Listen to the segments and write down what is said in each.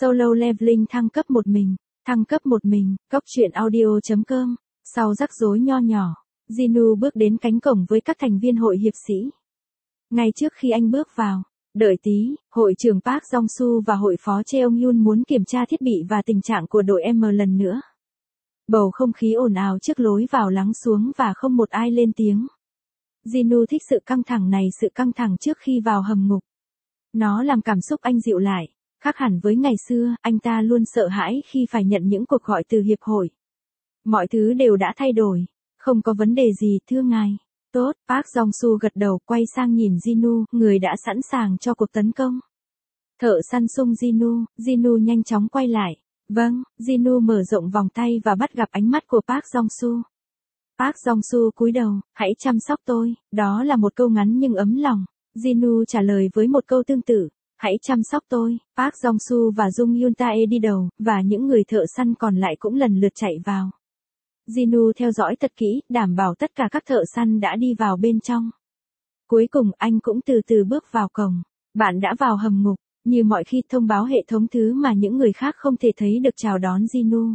Solo Leveling thăng cấp một mình. Thăng cấp một mình, Cốc truyện audio.com. Sau rắc rối nho nhỏ, Jinu bước đến cánh cổng với các thành viên hội hiệp sĩ. Ngay trước khi anh bước vào, đợi tí, hội trưởng Park Jong-soo và hội phó Cheong-yun muốn kiểm tra thiết bị và tình trạng của đội M lần nữa. Bầu không khí ồn ào trước lối vào lắng xuống và không một ai lên tiếng. Jinu thích sự căng thẳng này, sự căng thẳng trước khi vào hầm ngục. Nó làm cảm xúc anh dịu lại. Khác hẳn với ngày xưa, anh ta luôn sợ hãi khi phải nhận những cuộc gọi từ hiệp hội. Mọi thứ đều đã thay đổi. Không có vấn đề gì, thưa ngài. Tốt, Park Jong-soo gật đầu, quay sang nhìn Jinu, người đã sẵn sàng cho cuộc tấn công. Thợ săn sung Jinu nhanh chóng quay lại. Vâng, Jinu mở rộng vòng tay và bắt gặp ánh mắt của Park Jong-soo. Park Jong-soo cúi đầu, hãy chăm sóc tôi, đó là một câu ngắn nhưng ấm lòng. Jinu trả lời với một câu tương tự. Hãy chăm sóc tôi. Park Jong-soo và Jung Yoon Tae đi đầu, và những người thợ săn còn lại cũng lần lượt chạy vào. Jinu theo dõi thật kỹ, đảm bảo tất cả các thợ săn đã đi vào bên trong. Cuối cùng anh cũng từ từ bước vào cổng. Bạn đã vào hầm ngục, như mọi khi thông báo hệ thống thứ mà những người khác không thể thấy được chào đón Jinu.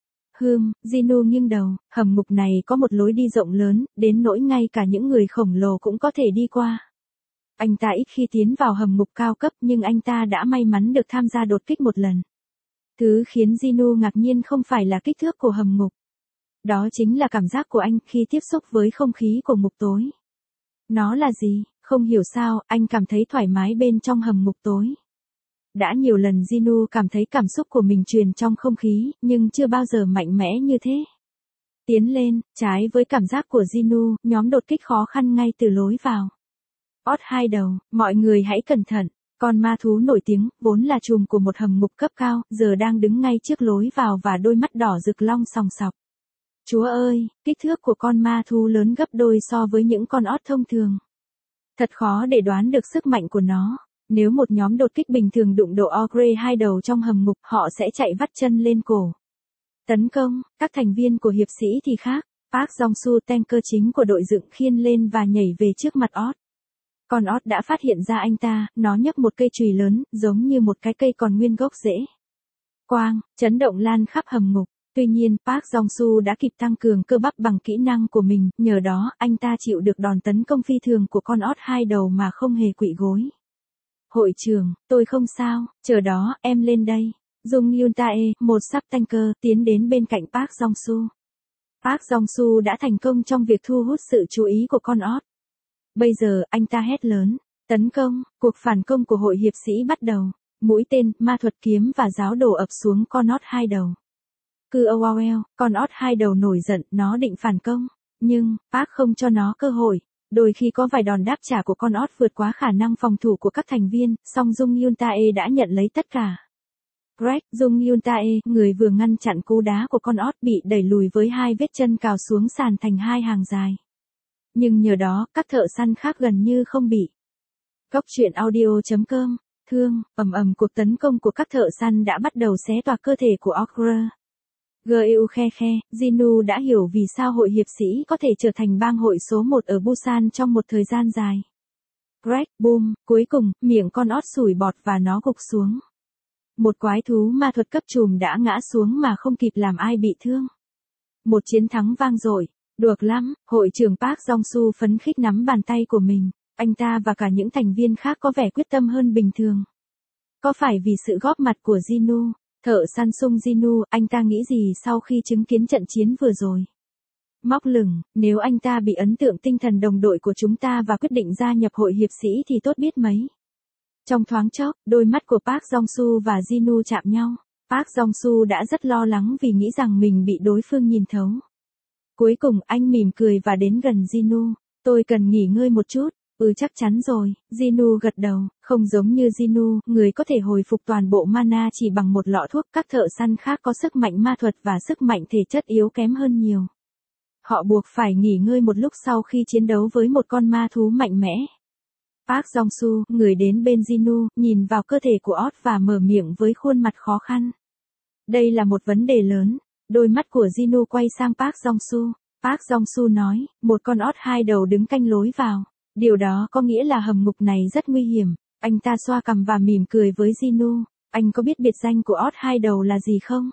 Jinu nghiêng đầu, hầm ngục này có một lối đi rộng lớn, đến nỗi ngay cả những người khổng lồ cũng có thể đi qua. Anh ta ít khi tiến vào hầm ngục cao cấp nhưng anh ta đã may mắn được tham gia đột kích một lần. Thứ khiến Jinu ngạc nhiên không phải là kích thước của hầm ngục. Đó chính là cảm giác của anh khi tiếp xúc với không khí của ngục tối. Nó là gì? Không hiểu sao, anh cảm thấy thoải mái bên trong hầm ngục tối. Đã nhiều lần Jinu cảm thấy cảm xúc của mình truyền trong không khí, nhưng chưa bao giờ mạnh mẽ như thế. Tiến lên, trái với cảm giác của Jinu, nhóm đột kích khó khăn ngay từ lối vào. Ót hai đầu, mọi người hãy cẩn thận, con ma thú nổi tiếng, vốn là trùm của một hầm ngục cấp cao, giờ đang đứng ngay trước lối vào và đôi mắt đỏ rực long sòng sọc. Chúa ơi, kích thước của con ma thú lớn gấp đôi so với những con ót thông thường. Thật khó để đoán được sức mạnh của nó. Nếu một nhóm đột kích bình thường đụng độ ogre hai đầu trong hầm ngục, họ sẽ chạy vắt chân lên cổ. Tấn công, các thành viên của hiệp sĩ thì khác. Park Jong-soo, tanker chính của đội dựng, khiêng lên và nhảy về trước mặt ót. Con ót đã phát hiện ra anh ta, nó nhấc một cây chùy lớn, giống như một cái cây còn nguyên gốc rễ. Quang, chấn động lan khắp hầm ngục. Tuy nhiên, Park Jong-soo đã kịp tăng cường cơ bắp bằng kỹ năng của mình, nhờ đó, anh ta chịu được đòn tấn công phi thường của con ót hai đầu mà không hề quỵ gối. Hội trưởng, tôi không sao, chờ đó, em lên đây. Jung Yoon Tae, một sub-tanker, tiến đến bên cạnh Park Jong-soo. Park Jong-soo đã thành công trong việc thu hút sự chú ý của con ót. Bây giờ, anh ta hét lớn. Tấn công, cuộc phản công của hội hiệp sĩ bắt đầu. Mũi tên, ma thuật kiếm và giáo đồ ập xuống con ót hai đầu. Con ót hai đầu nổi giận, nó định phản công. Nhưng, Park không cho nó cơ hội. Đôi khi có vài đòn đáp trả của con ót vượt quá khả năng phòng thủ của các thành viên, song Jung Yoon Tae đã nhận lấy tất cả. Jung Yoon Tae, người vừa ngăn chặn cú đá của con ót, bị đẩy lùi với hai vết chân cào xuống sàn thành hai hàng dài. Nhưng nhờ đó, các thợ săn khác gần như không bị. Cốc truyện audio.com. Cuộc tấn công của các thợ săn đã bắt đầu xé toạc cơ thể của Ogre. Jinu đã hiểu vì sao hội hiệp sĩ có thể trở thành bang hội số 1 ở Busan trong một thời gian dài. Boom, cuối cùng, miệng con ót sủi bọt và nó gục xuống. Một quái thú ma thuật cấp trùm đã ngã xuống mà không kịp làm ai bị thương. Một chiến thắng vang dội. Được lắm, hội trưởng Park Jong-soo phấn khích nắm bàn tay của mình. Anh ta và cả những thành viên khác có vẻ quyết tâm hơn bình thường. Có phải vì sự góp mặt của Jinu? Thợ săn sung Jinu, anh ta nghĩ gì sau khi chứng kiến trận chiến vừa rồi? Móc lửng, nếu anh ta bị ấn tượng tinh thần đồng đội của chúng ta và quyết định gia nhập hội hiệp sĩ thì tốt biết mấy. Trong thoáng chốc, đôi mắt của Park Jong-soo và Jinu chạm nhau. Park Jong-soo đã rất lo lắng vì nghĩ rằng mình bị đối phương nhìn thấu. Cuối cùng, anh mỉm cười và đến gần Jinu. Tôi cần nghỉ ngơi một chút. Chắc chắn rồi, Jinu gật đầu, không giống như Jinu, người có thể hồi phục toàn bộ mana chỉ bằng một lọ thuốc, các thợ săn khác có sức mạnh ma thuật và sức mạnh thể chất yếu kém hơn nhiều. Họ buộc phải nghỉ ngơi một lúc sau khi chiến đấu với một con ma thú mạnh mẽ. Park Jong-soo, người đến bên Jinu, nhìn vào cơ thể của ót và mở miệng với khuôn mặt khó khăn. Đây là một vấn đề lớn. Đôi mắt của Jinu quay sang Park Jong-soo. Park Jong-soo nói, một con ót hai đầu đứng canh lối vào. Điều đó có nghĩa là hầm ngục này rất nguy hiểm. Anh ta xoa cằm và mỉm cười với Jinu. Anh có biết biệt danh của Odd hai đầu là gì không?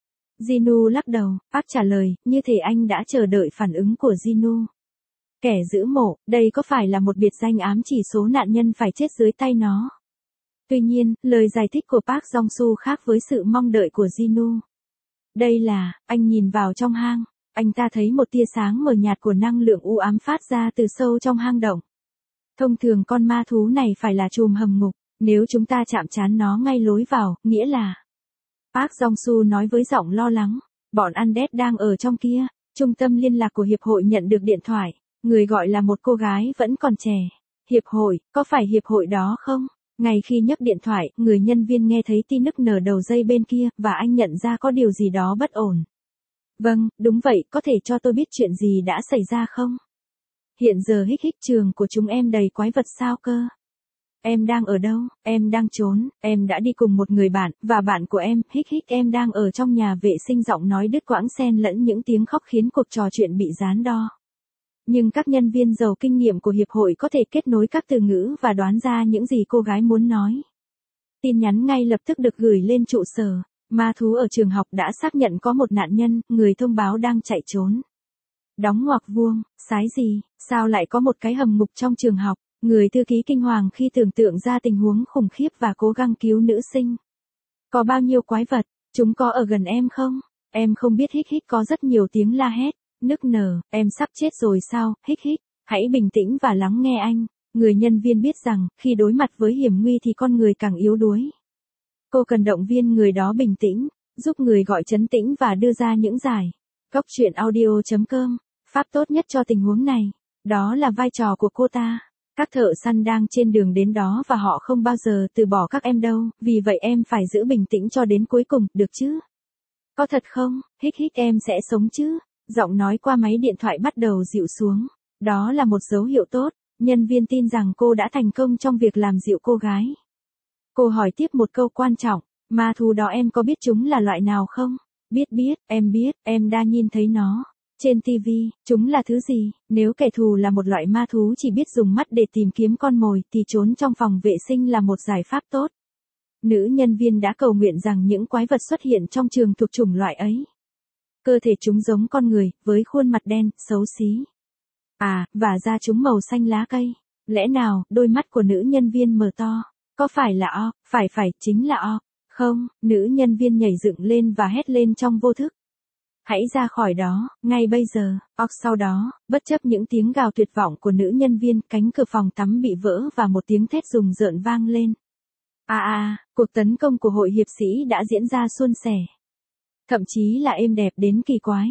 Jinu lắc đầu, Park trả lời, như thể anh đã chờ đợi phản ứng của Jinu. Kẻ giữ mộ, đây có phải là một biệt danh ám chỉ số nạn nhân phải chết dưới tay nó? Tuy nhiên, lời giải thích của Park Jong-soo khác với sự mong đợi của Jinu. Đây là, anh nhìn vào trong hang, anh ta thấy một tia sáng mờ nhạt của năng lượng u ám phát ra từ sâu trong hang động. Thông thường con ma thú này phải là chùm hầm ngục, nếu chúng ta chạm trán nó ngay lối vào, nghĩa là... Park Jong-soo nói với giọng lo lắng, bọn undead đang ở trong kia. Trung tâm liên lạc của hiệp hội nhận được điện thoại, người gọi là một cô gái vẫn còn trẻ. Hiệp hội, có phải hiệp hội đó không? Ngay khi nhấc điện thoại, người nhân viên nghe thấy tin nức nở đầu dây bên kia, và anh nhận ra có điều gì đó bất ổn. Vâng, đúng vậy, có thể cho tôi biết chuyện gì đã xảy ra không? Hiện giờ hích hích trường của chúng em đầy quái vật sao cơ? Em đang ở đâu? Em đang trốn, em đã đi cùng một người bạn, và bạn của em, hích hích em đang ở trong nhà vệ sinh. Giọng nói đứt quãng xen lẫn những tiếng khóc khiến cuộc trò chuyện bị gián đo. Nhưng các nhân viên giàu kinh nghiệm của hiệp hội có thể kết nối các từ ngữ và đoán ra những gì cô gái muốn nói. Tin nhắn ngay lập tức được gửi lên trụ sở. Ma thú ở trường học đã xác nhận có một nạn nhân, người thông báo đang chạy trốn. Đóng ngoặc vuông, sái gì, sao lại có một cái hầm ngục trong trường học? Người thư ký kinh hoàng khi tưởng tượng ra tình huống khủng khiếp và cố gắng cứu nữ sinh. Có bao nhiêu quái vật, chúng có ở gần em không? Em không biết. Hích hích có rất nhiều tiếng la hét, nức nở, em sắp chết rồi sao? Hích hích, hãy bình tĩnh và lắng nghe anh. Người nhân viên biết rằng, khi đối mặt với hiểm nguy thì con người càng yếu đuối. Cô cần động viên người đó bình tĩnh, giúp người gọi trấn tĩnh và đưa ra những giải. Góc truyện audio.com, pháp tốt nhất cho tình huống này. Đó là vai trò của cô ta. Các thợ săn đang trên đường đến đó và họ không bao giờ từ bỏ các em đâu, vì vậy em phải giữ bình tĩnh cho đến cuối cùng, được chứ? Có thật không? Hích hích em sẽ sống chứ? Giọng nói qua máy điện thoại bắt đầu dịu xuống. Đó là một dấu hiệu tốt, nhân viên tin rằng cô đã thành công trong việc làm dịu cô gái. Cô hỏi tiếp một câu quan trọng, ma thú đó em có biết chúng là loại nào không? Biết, em đã nhìn thấy nó. Trên TV, chúng là thứ gì? Nếu kẻ thù là một loại ma thú chỉ biết dùng mắt để tìm kiếm con mồi thì trốn trong phòng vệ sinh là một giải pháp tốt. Nữ nhân viên đã cầu nguyện rằng những quái vật xuất hiện trong trường thuộc chủng loại ấy. Cơ thể chúng giống con người, với khuôn mặt đen, xấu xí. Và da chúng màu xanh lá cây. Lẽ nào, đôi mắt của nữ nhân viên mở to. Có phải là O? Phải, chính là O. Không, nữ nhân viên nhảy dựng lên và hét lên trong vô thức. Hãy ra khỏi đó, ngay bây giờ. Sau đó, bất chấp những tiếng gào tuyệt vọng của nữ nhân viên, cánh cửa phòng tắm bị vỡ và một tiếng thét rùng rợn vang lên. Cuộc tấn công của hội hiệp sĩ đã diễn ra suôn sẻ. Thậm chí là êm đẹp đến kỳ quái.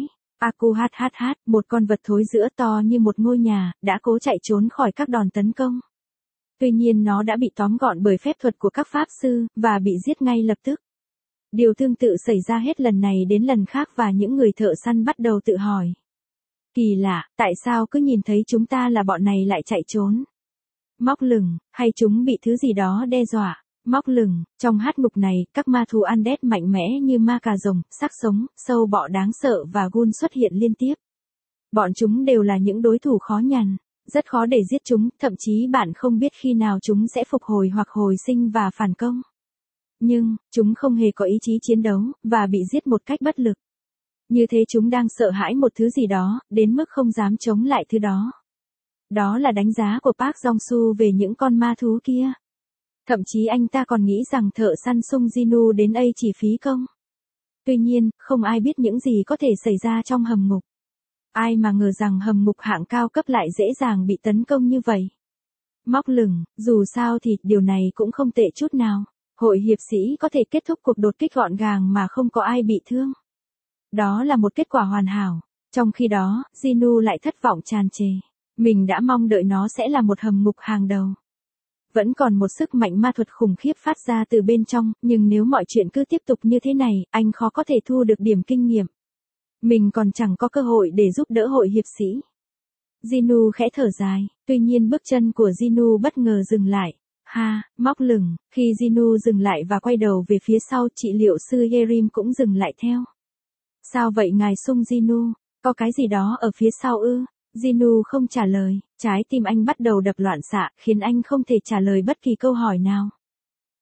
Một con vật thối giữa to như một ngôi nhà, đã cố chạy trốn khỏi các đòn tấn công. Tuy nhiên nó đã bị tóm gọn bởi phép thuật của các pháp sư, và bị giết ngay lập tức. Điều tương tự xảy ra hết lần này đến lần khác và những người thợ săn bắt đầu tự hỏi. Kỳ lạ, tại sao cứ nhìn thấy chúng ta là bọn này lại chạy trốn? Móc lửng, hay chúng bị thứ gì đó đe dọa? Móc lửng, trong hát ngục này, các ma thú undead mạnh mẽ như ma cà rồng, xác sống, sâu bọ đáng sợ và gun xuất hiện liên tiếp. Bọn chúng đều là những đối thủ khó nhằn, rất khó để giết chúng, thậm chí bạn không biết khi nào chúng sẽ phục hồi hoặc hồi sinh và phản công. Nhưng, chúng không hề có ý chí chiến đấu, và bị giết một cách bất lực. Như thế chúng đang sợ hãi một thứ gì đó, đến mức không dám chống lại thứ đó. Đó là đánh giá của Park Jong-soo về những con ma thú kia. Thậm chí anh ta còn nghĩ rằng thợ săn Sung Jinu đến đây chỉ phí công. Tuy nhiên, không ai biết những gì có thể xảy ra trong hầm ngục. Ai mà ngờ rằng hầm ngục hạng cao cấp lại dễ dàng bị tấn công như vậy. Móc lửng, dù sao thì điều này cũng không tệ chút nào. Hội hiệp sĩ có thể kết thúc cuộc đột kích gọn gàng mà không có ai bị thương. Đó là một kết quả hoàn hảo. Trong khi đó, Jinu lại thất vọng tràn trề. Mình đã mong đợi nó sẽ là một hầm ngục hàng đầu. Vẫn còn một sức mạnh ma thuật khủng khiếp phát ra từ bên trong, nhưng nếu mọi chuyện cứ tiếp tục như thế này, anh khó có thể thu được điểm kinh nghiệm. Mình còn chẳng có cơ hội để giúp đỡ hội hiệp sĩ. Jinu khẽ thở dài, tuy nhiên bước chân của Jinu bất ngờ dừng lại. Móc lửng, khi Jinu dừng lại và quay đầu về phía sau, trị liệu sư Yerim cũng dừng lại theo. Sao vậy ngài Sung Jinu, có cái gì đó ở phía sau ư? Jinu không trả lời, trái tim anh bắt đầu đập loạn xạ, khiến anh không thể trả lời bất kỳ câu hỏi nào.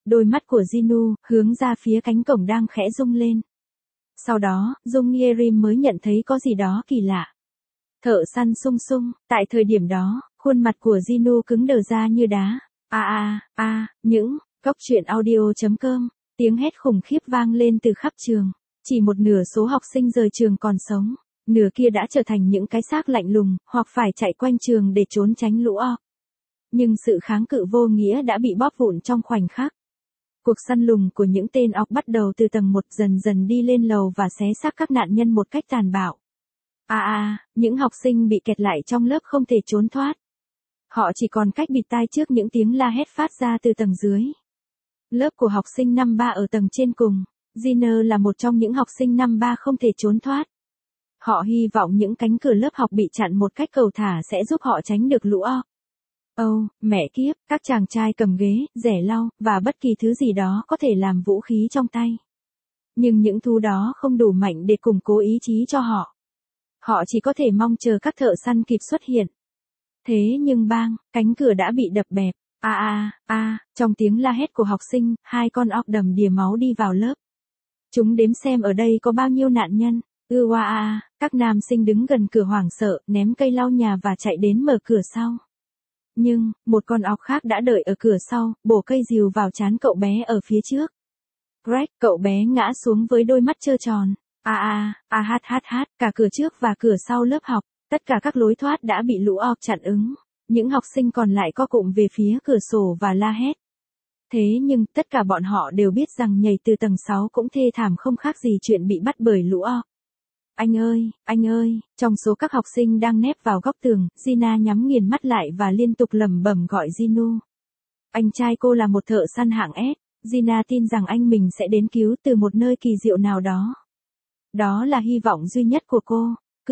Đôi mắt của Jinu hướng ra phía cánh cổng đang khẽ rung lên. Sau đó, Jung Yerim mới nhận thấy có gì đó kỳ lạ. Thợ săn sung sung, tại thời điểm đó, khuôn mặt của Jinu cứng đờ ra như đá. Những, Cóc truyện audio.com, tiếng hét khủng khiếp vang lên từ khắp trường. Chỉ một nửa số học sinh rời trường còn sống, nửa kia đã trở thành những cái xác lạnh lùng, hoặc phải chạy quanh trường để trốn tránh lũ orc. Nhưng sự kháng cự vô nghĩa đã bị bóp vụn trong khoảnh khắc. Cuộc săn lùng của những tên orc bắt đầu từ tầng 1 dần dần đi lên lầu và xé xác các nạn nhân một cách tàn bạo. Những học sinh bị kẹt lại trong lớp không thể trốn thoát. Họ chỉ còn cách bịt tai trước những tiếng la hét phát ra từ tầng dưới. Lớp của học sinh năm 3 ở tầng trên cùng. Jiner là một trong những học sinh năm 3 không thể trốn thoát. Họ hy vọng những cánh cửa lớp học bị chặn một cách cầu thả sẽ giúp họ tránh được lũ orc. Mẹ kiếp, các chàng trai cầm ghế, rẻ lau, và bất kỳ thứ gì đó có thể làm vũ khí trong tay. Nhưng những thứ đó không đủ mạnh để củng cố ý chí cho họ. Họ chỉ có thể mong chờ các thợ săn kịp xuất hiện. Thế nhưng bang, cánh cửa đã bị đập bẹp. Trong tiếng la hét của học sinh, 2 con orc đầm đìa máu đi vào lớp. Chúng đếm xem ở đây có bao nhiêu nạn nhân. Các nam sinh đứng gần cửa hoảng sợ, ném cây lau nhà và chạy đến mở cửa sau. Nhưng, một con orc khác đã đợi ở cửa sau, bổ cây rìu vào trán cậu bé ở phía trước. Greg, cậu bé ngã xuống với đôi mắt trơ tròn. Cả cửa trước và cửa sau lớp học, tất cả các lối thoát đã bị lũ orc chặn ứng. Những học sinh còn lại co cụm về phía cửa sổ và la hét. Thế nhưng, tất cả bọn họ đều biết rằng nhảy từ tầng 6 cũng thê thảm không khác gì chuyện bị bắt bởi lũ orc. Anh ơi, trong số các học sinh đang nép vào góc tường, Gina nhắm nghiền mắt lại và liên tục lẩm bẩm gọi Jinu. Anh trai cô là một thợ săn hạng S, Gina tin rằng anh mình sẽ đến cứu từ một nơi kỳ diệu nào đó. Đó là hy vọng duy nhất của cô.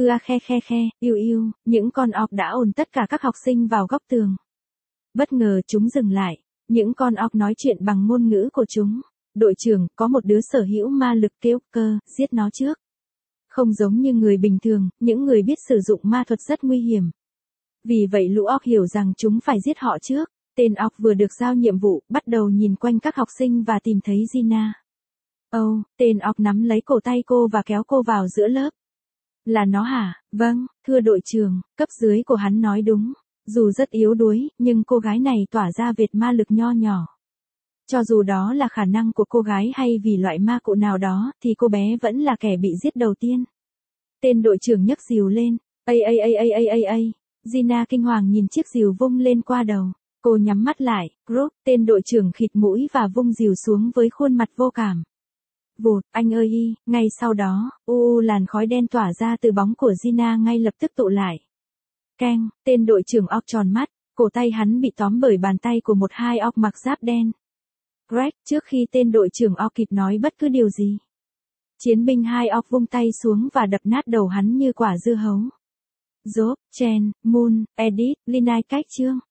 Những con orc đã ồn tất cả các học sinh vào góc tường. Bất ngờ chúng dừng lại, những con orc nói chuyện bằng ngôn ngữ của chúng. Đội trưởng, có một đứa sở hữu ma lực kêu cơ, giết nó trước. Không giống như người bình thường, những người biết sử dụng ma thuật rất nguy hiểm. Vì vậy lũ orc hiểu rằng chúng phải giết họ trước. Tên orc vừa được giao nhiệm vụ, bắt đầu nhìn quanh các học sinh và tìm thấy Gina. Tên orc nắm lấy cổ tay cô và kéo cô vào giữa lớp. Là nó hả? Vâng, thưa đội trưởng, cấp dưới của hắn nói đúng. Dù rất yếu đuối, nhưng cô gái này tỏa ra vệt ma lực nho nhỏ. Cho dù đó là khả năng của cô gái hay vì loại ma cụ nào đó, thì cô bé vẫn là kẻ bị giết đầu tiên. Tên đội trưởng nhấc rìu lên. Gina kinh hoàng nhìn chiếc rìu vung lên qua đầu. Cô nhắm mắt lại, Group, tên đội trưởng khịt mũi và vung rìu xuống với khuôn mặt vô cảm. Vụt, anh ơi ngay sau đó, làn khói đen tỏa ra từ bóng của Gina ngay lập tức tụ lại. Keng, tên đội trưởng orc tròn mắt, cổ tay hắn bị tóm bởi bàn tay của một 2 orc mặc giáp đen. Greg, trước khi tên đội trưởng orc kịp nói bất cứ điều gì. Chiến binh 2 orc vung tay xuống và đập nát đầu hắn như quả dưa hấu. Job, Chen, Moon, Edith, Linai cách chương.